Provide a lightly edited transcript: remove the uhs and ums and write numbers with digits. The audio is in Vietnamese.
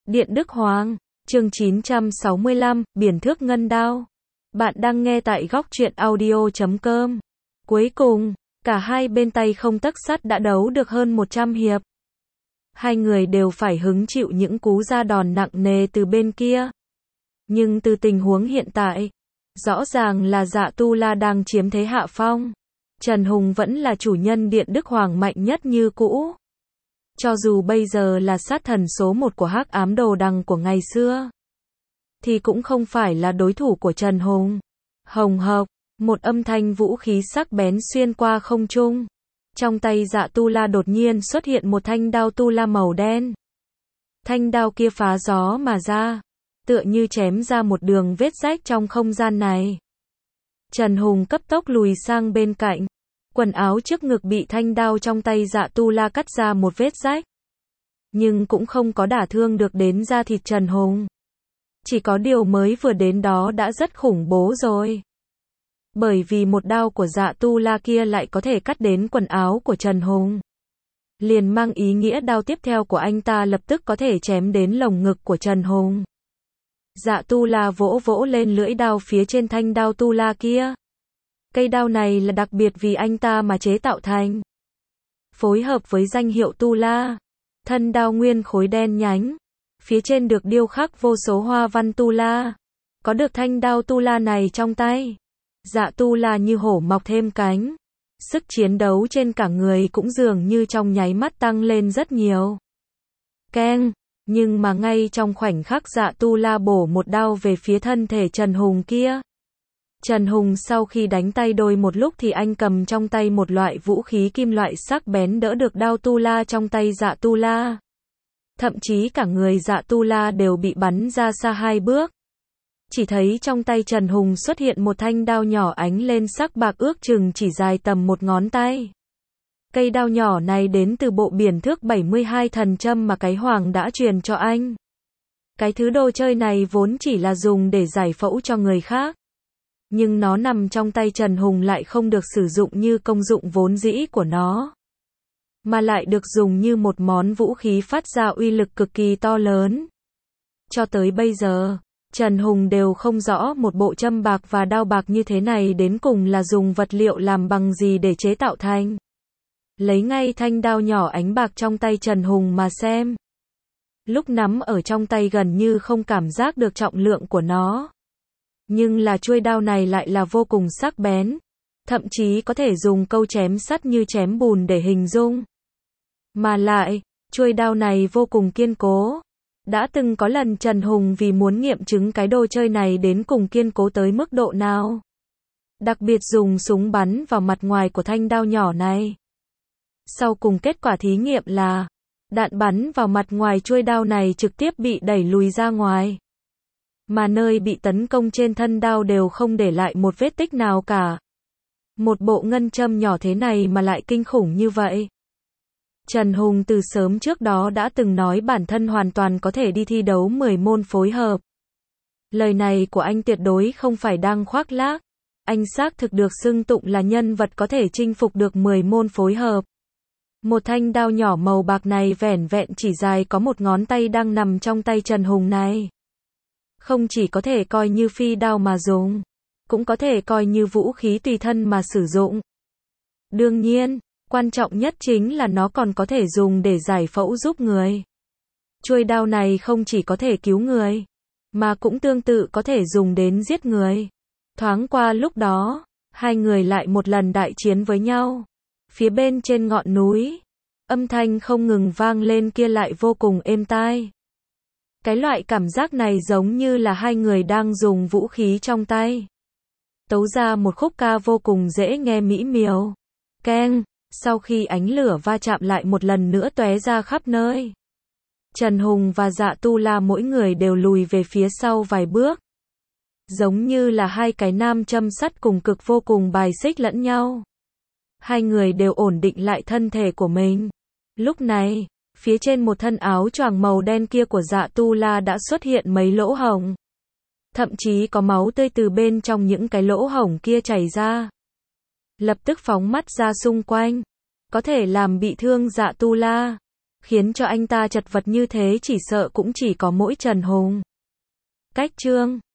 Điện Đức Hoàng, chương 965, Biển Thước Ngân Đao. Bạn đang nghe tại góc truyện audio.com. Cuối cùng, cả hai bên tay không tấc sắt đã đấu được hơn 100 hiệp. Hai người đều phải hứng chịu những cú ra đòn nặng nề từ bên kia. Nhưng từ tình huống hiện tại, rõ ràng là Dạ Tu La đang chiếm thế hạ phong. Trần Hùng vẫn là chủ nhân Điện Đức Hoàng mạnh nhất như cũ. Cho dù bây giờ là sát thần số 1 của Hắc Ám Đồ Đằng của ngày xưa, thì cũng không phải là đối thủ của Trần Hùng. Hồng hộc, một âm thanh vũ khí sắc bén xuyên qua không trung. Trong tay Dạ Tu La đột nhiên xuất hiện một thanh đao tu la màu đen. Thanh đao kia phá gió mà ra, tựa như chém ra một đường vết rách trong không gian này. Trần Hùng cấp tốc lùi sang bên cạnh. Quần áo trước ngực bị thanh đao trong tay Dạ Tu La cắt ra một vết rách. Nhưng cũng không có đả thương được đến da thịt Trần Hùng. Chỉ có điều mới vừa đến đó đã rất khủng bố rồi. Bởi vì một đao của Dạ Tu La kia lại có thể cắt đến quần áo của Trần Hùng. Liền mang ý nghĩa đao tiếp theo của anh ta lập tức có thể chém đến lồng ngực của Trần Hùng. Dạ Tu La vỗ vỗ lên lưỡi đao phía trên thanh đao Tu La kia. Cây đao này là đặc biệt vì anh ta mà chế tạo thành. Phối hợp với danh hiệu Tu La. Thân đao nguyên khối đen nhánh. Phía trên được điêu khắc vô số hoa văn Tu La. Có được thanh đao Tu La này trong tay, Dạ Tu La như hổ mọc thêm cánh. Sức chiến đấu trên cả người cũng dường như trong nháy mắt tăng lên rất nhiều. Keng! Nhưng mà ngay trong khoảnh khắc Dạ Tu La bổ một đao về phía thân thể Trần Hùng kia. Trần Hùng sau khi đánh tay đôi một lúc thì anh cầm trong tay một loại vũ khí kim loại sắc bén đỡ được đao Tu La trong tay Dạ Tu La. Thậm chí cả người Dạ Tu La đều bị bắn ra xa 2 bước. Chỉ thấy trong tay Trần Hùng xuất hiện một thanh đao nhỏ ánh lên sắc bạc ước chừng chỉ dài tầm một ngón tay. Cây đao nhỏ này đến từ bộ Biển Thước 72 thần châm mà cái Hoàng đã truyền cho anh. Cái thứ đồ chơi này vốn chỉ là dùng để giải phẫu cho người khác. Nhưng nó nằm trong tay Trần Hùng lại không được sử dụng như công dụng vốn dĩ của nó. Mà lại được dùng như một món vũ khí phát ra uy lực cực kỳ to lớn. Cho tới bây giờ, Trần Hùng đều không rõ một bộ châm bạc và đao bạc như thế này đến cùng là dùng vật liệu làm bằng gì để chế tạo thành. Lấy ngay thanh đao nhỏ ánh bạc trong tay Trần Hùng mà xem. Lúc nắm ở trong tay gần như không cảm giác được trọng lượng của nó. Nhưng là chuôi đao này lại là vô cùng sắc bén. Thậm chí có thể dùng câu chém sắt như chém bùn để hình dung. Mà lại, chuôi đao này vô cùng kiên cố. Đã từng có lần Trần Hùng vì muốn nghiệm chứng cái đồ chơi này đến cùng kiên cố tới mức độ nào. Đặc biệt dùng súng bắn vào mặt ngoài của thanh đao nhỏ này. Sau cùng kết quả thí nghiệm là, đạn bắn vào mặt ngoài chuôi đao này trực tiếp bị đẩy lùi ra ngoài. Mà nơi bị tấn công trên thân đao đều không để lại một vết tích nào cả. Một bộ ngân châm nhỏ thế này mà lại kinh khủng như vậy. Trần Hùng từ sớm trước đó đã từng nói bản thân hoàn toàn có thể đi thi đấu 10 môn phối hợp. Lời này của anh tuyệt đối không phải đang khoác lác. Anh xác thực được xưng tụng là nhân vật có thể chinh phục được 10 môn phối hợp. Một thanh đao nhỏ màu bạc này vẻn vẹn chỉ dài có một ngón tay đang nằm trong tay Trần Hùng này. Không chỉ có thể coi như phi đao mà dùng, cũng có thể coi như vũ khí tùy thân mà sử dụng. Đương nhiên, quan trọng nhất chính là nó còn có thể dùng để giải phẫu giúp người. Chuôi đao này không chỉ có thể cứu người, mà cũng tương tự có thể dùng đến giết người. Thoáng qua lúc đó, hai người lại một lần đại chiến với nhau. Phía bên trên ngọn núi, âm thanh không ngừng vang lên kia lại vô cùng êm tai. Cái loại cảm giác này giống như là hai người đang dùng vũ khí trong tay. Tấu ra một khúc ca vô cùng dễ nghe mỹ miều. Keng! Sau khi ánh lửa va chạm lại một lần nữa tóe ra khắp nơi. Trần Hùng và Dạ Tu La mỗi người đều lùi về phía sau vài bước. Giống như là hai cái nam châm sắt cùng cực vô cùng bài xích lẫn nhau. Hai người đều ổn định lại thân thể của mình. Lúc này, phía trên một thân áo choàng màu đen kia của Dạ Tu La đã xuất hiện mấy lỗ hổng. Thậm chí có máu tươi từ bên trong những cái lỗ hổng kia chảy ra. Lập tức phóng mắt ra xung quanh. Có thể làm bị thương Dạ Tu La. Khiến cho anh ta chật vật như thế chỉ sợ cũng chỉ có mỗi Trần Hùng. Cách chương